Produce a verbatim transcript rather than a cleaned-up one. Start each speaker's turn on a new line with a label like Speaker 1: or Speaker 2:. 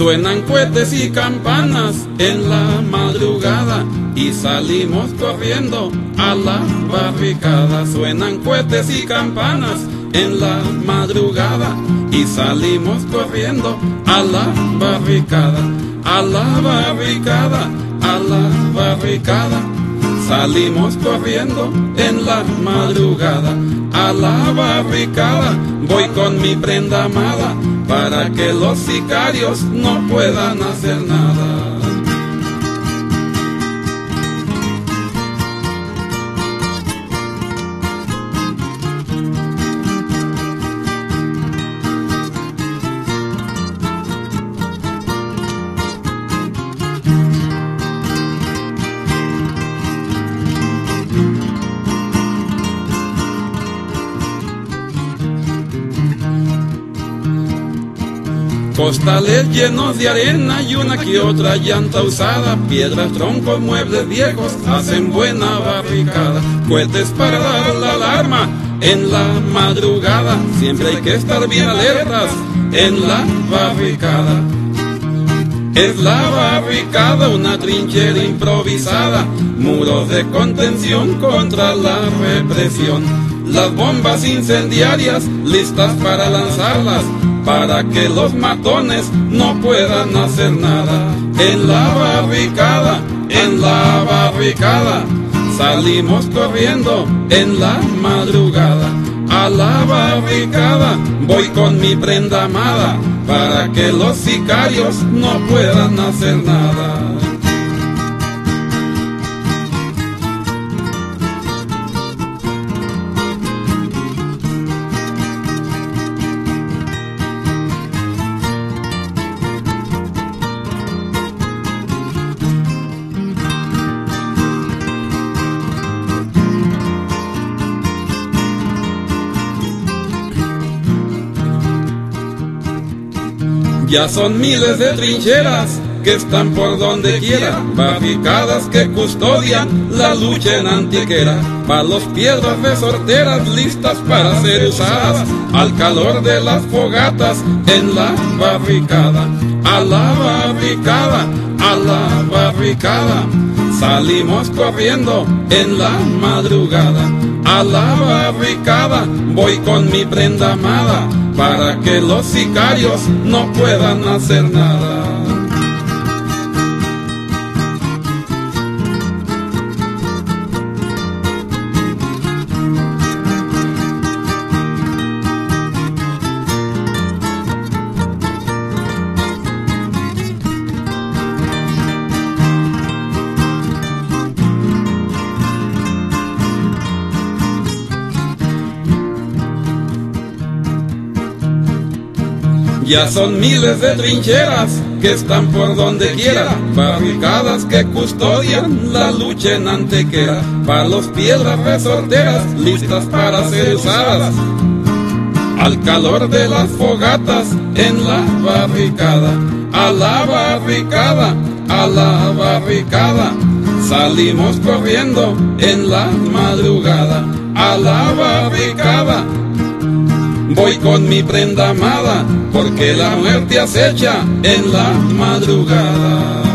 Speaker 1: Suenan cohetes y campanas en la madrugada y salimos corriendo a la barricada. Suenan cohetes y campanas en la madrugada y salimos corriendo a la barricada, a la barricada, a la barricada. Salimos corriendo en la madrugada a la barricada. Voy con mi prenda amada para que los sicarios no puedan hacer nada. Costales llenos de arena y una que otra llanta usada, piedras, troncos, muebles viejos hacen buena barricada. Cohetes para dar la alarma en la madrugada, siempre hay que estar bien alertas en la barricada. Es la barricada una trinchera improvisada, muros de contención contra la represión. Las bombas incendiarias listas para lanzarlas, para que los matones no puedan hacer nada. En la barricada, en la barricada, salimos corriendo en la madrugada. A la barricada voy con mi prenda amada, para que los sicarios no puedan hacer nada. Ya son miles de trincheras que están por donde quiera, barricadas que custodian la lucha en Antequera. Palos, piedras, resorteras listas para ser usadas al calor de las fogatas en la barricada. A la barricada, a la barricada, salimos corriendo en la madrugada. A la barricada voy con mi prenda amada, para que los sicarios no puedan hacer nada. Ya son miles de trincheras que están por donde quiera, barricadas que custodian la lucha en Antequera. Palos, piedras, resorteras listas para ser usadas al calor de las fogatas en la barricada. A la barricada, a la barricada, salimos corriendo en la madrugada. A la barricada voy con mi prenda amada, porque la muerte acecha en la madrugada.